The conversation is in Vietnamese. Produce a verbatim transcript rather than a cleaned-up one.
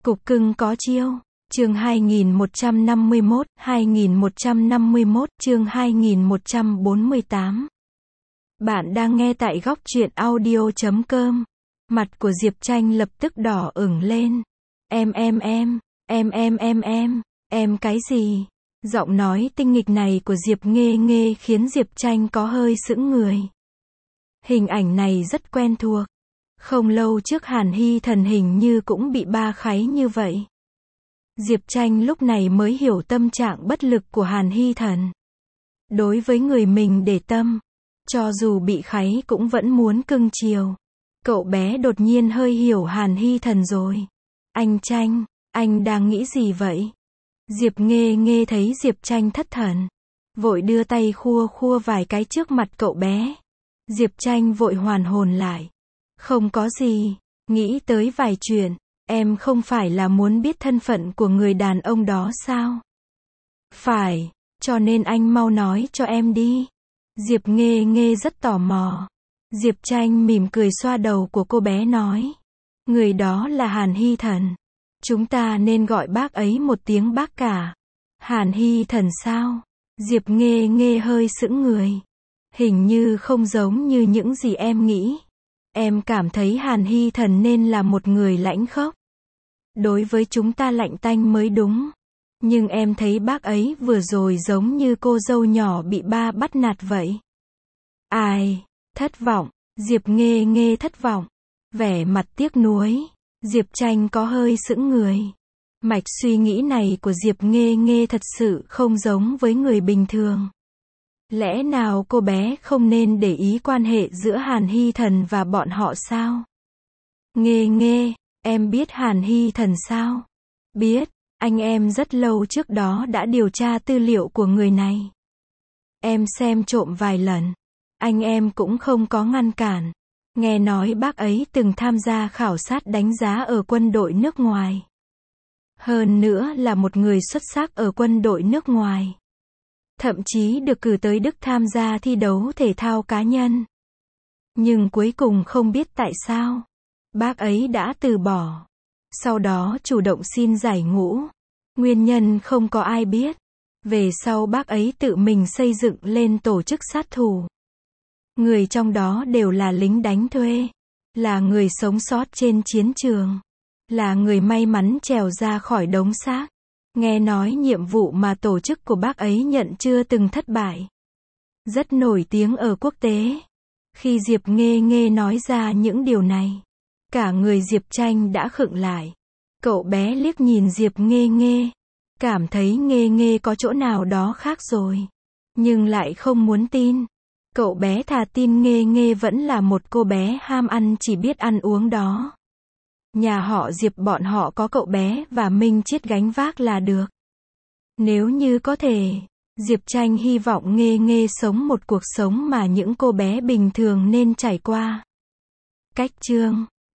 Cục cưng có chiêu. Chương hai nghìn một trăm năm mươi mốt, hai nghìn một trăm năm mươi mốt, chương hai nghìn một trăm bốn mươi tám. Bạn đang nghe tại góc truyện audio chấm com. Mặt của Diệp Tranh lập tức đỏ ửng lên. Em em em, em em em em, em cái gì? Giọng nói tinh nghịch này của Diệp Nghê Nghê khiến Diệp Tranh có hơi sững người. Hình ảnh này rất quen thuộc. Không lâu trước Hàn Hy Thần hình như cũng bị ba kháy như vậy. Diệp Tranh lúc này mới hiểu tâm trạng bất lực của Hàn Hy Thần. Đối với người mình để tâm, cho dù bị kháy cũng vẫn muốn cưng chiều. Cậu bé đột nhiên hơi hiểu Hàn Hy Thần rồi. Anh Tranh, anh đang nghĩ gì vậy? Diệp Nghê Nghê thấy Diệp Tranh thất thần, vội đưa tay khua khua vài cái trước mặt cậu bé. Diệp Tranh vội hoàn hồn lại. Không có gì, nghĩ tới vài chuyện. Em không phải là muốn biết thân phận của người đàn ông đó sao? Phải, cho nên anh mau nói cho em đi. Diệp Nghê Nghê rất tò mò. Diệp Tranh mỉm cười xoa đầu của cô bé nói. Người đó là Hàn Hy Thần. Chúng ta nên gọi bác ấy một tiếng bác cả. Hàn Hy Thần sao? Diệp Nghê Nghê hơi sững người. Hình như không giống như những gì em nghĩ. Em cảm thấy Hàn Hy Thần nên là một người lãnh khốc. Đối với chúng ta lạnh tanh mới đúng. Nhưng em thấy bác ấy vừa rồi giống như cô dâu nhỏ bị ba bắt nạt vậy. Ai? Thất vọng. Diệp Nghê Nghê thất vọng. Vẻ mặt tiếc nuối. Diệp Tranh có hơi sững người. Mạch suy nghĩ này của Diệp Nghê Nghê thật sự không giống với người bình thường. Lẽ nào cô bé không nên để ý quan hệ giữa Hàn Hy Thần và bọn họ sao? Nghê Nghê, em biết Hàn Hy Thần sao? Biết, anh em rất lâu trước đó đã điều tra tư liệu của người này. Em xem trộm vài lần. Anh em cũng không có ngăn cản. Nghe nói bác ấy từng tham gia khảo sát đánh giá ở quân đội nước ngoài. Hơn nữa là một người xuất sắc ở quân đội nước ngoài. Thậm chí được cử tới Đức tham gia thi đấu thể thao cá nhân. Nhưng cuối cùng không biết tại sao, bác ấy đã từ bỏ. Sau đó chủ động xin giải ngũ. Nguyên nhân không có ai biết. Về sau bác ấy tự mình xây dựng lên tổ chức sát thủ. Người trong đó đều là lính đánh thuê. Là người sống sót trên chiến trường. Là người may mắn trèo ra khỏi đống xác. Nghe nói nhiệm vụ mà tổ chức của bác ấy nhận chưa từng thất bại. Rất nổi tiếng ở quốc tế. Khi Diệp Nghê Nghê nói ra những điều này, cả người Diệp Tranh đã khựng lại. Cậu bé liếc nhìn Diệp Nghê Nghê, cảm thấy Nghê Nghê có chỗ nào đó khác rồi. Nhưng lại không muốn tin. Cậu bé thà tin Nghê Nghê vẫn là một cô bé ham ăn chỉ biết ăn uống đó. Nhà họ Diệp bọn họ có cậu bé và Minh Chiết gánh vác là được. Nếu như có thể, Diệp Tranh hy vọng Nghê Nghê sống một cuộc sống mà những cô bé bình thường nên trải qua. Cách chương